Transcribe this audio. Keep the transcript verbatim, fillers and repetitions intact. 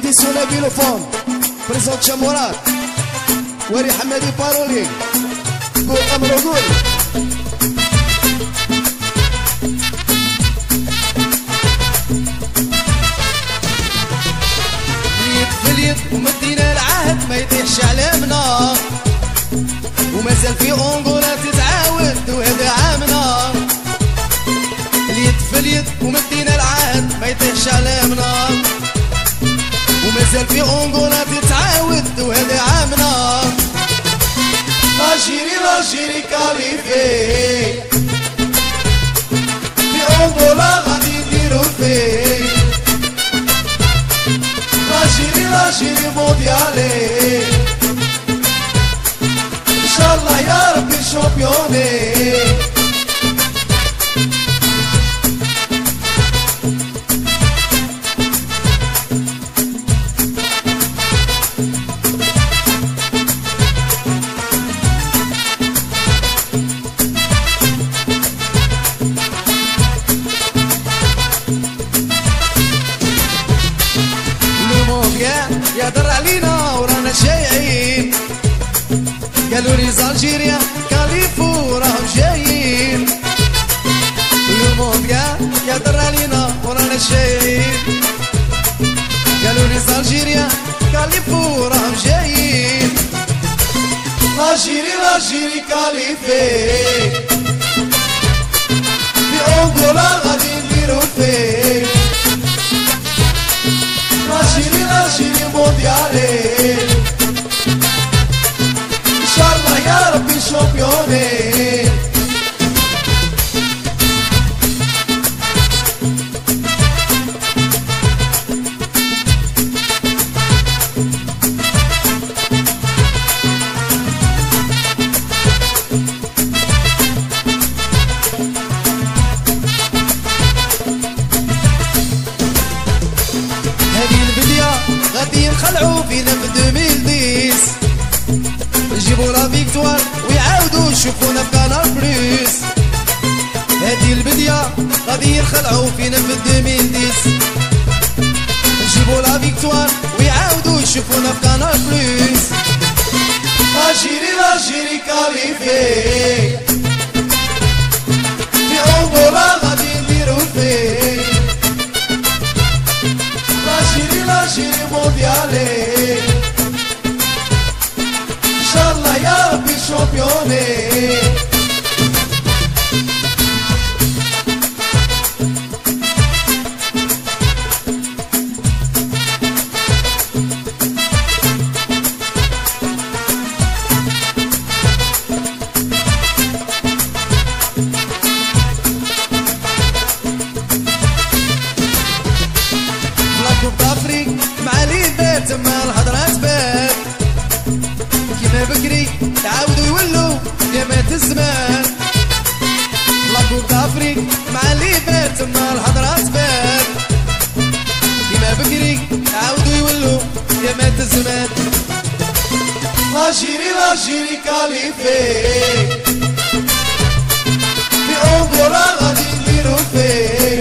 édition la Vilofone présente Chamorad Wari Hamadi Paroli Go Amro Gul يد في اليد ومدينا العهد ما يطيحش على منار ومازال في أنغولا تتعاود وهذا عامنا اليد في اليد ومدينا العهد ما يطيحش على منار ومازال في أنغولا تتعاود وهذا عامنا لاجيري لاجيري كاليفي في أنغولا غادي نديرو فيه لاجيري لاجيري مونديالي إن شاء الله يا ربي شامبيوني يهدر علينا ورانا شايعين قالوا لي زالجيريا كاليفو راهم جايين المونديال يهدر علينا ورانا شايعين قالوا لي زالجيريا كاليفو راهم جايين لاجيري لاجيري كاليفي في أنغولا غادي نديرو فيه لاجيري لاجيري مونديالي إن شاء الله يا ربي شامبيوني غادي نخلعو فينا في ألفين وعشرة نجيبو لا فيكتوار ويعاودو يشوفونا في كانال بليس هادي البدية غادي نخلعو فينا في ألفين وعشرة نجيبو لا فيكتوار ويعاودو يشوفونا في كانال بليس لاجيري لاجيري كاليفي في أنغولا غادي نديرو فيه لاجيري لاجيري مونديالي إن شاء الله يا ربي شامبيوني مع ليدات تما الهضرة تبان كيما بكري تعاودوا يولوا يامات الزمان لاكوب دافريك مع ليدات تما الهضرة تبان كيما بكري تعاودوا يولوا يامات الزمان لاجيري لاجيري كاليفي في أنغولا غادي نديرو فيه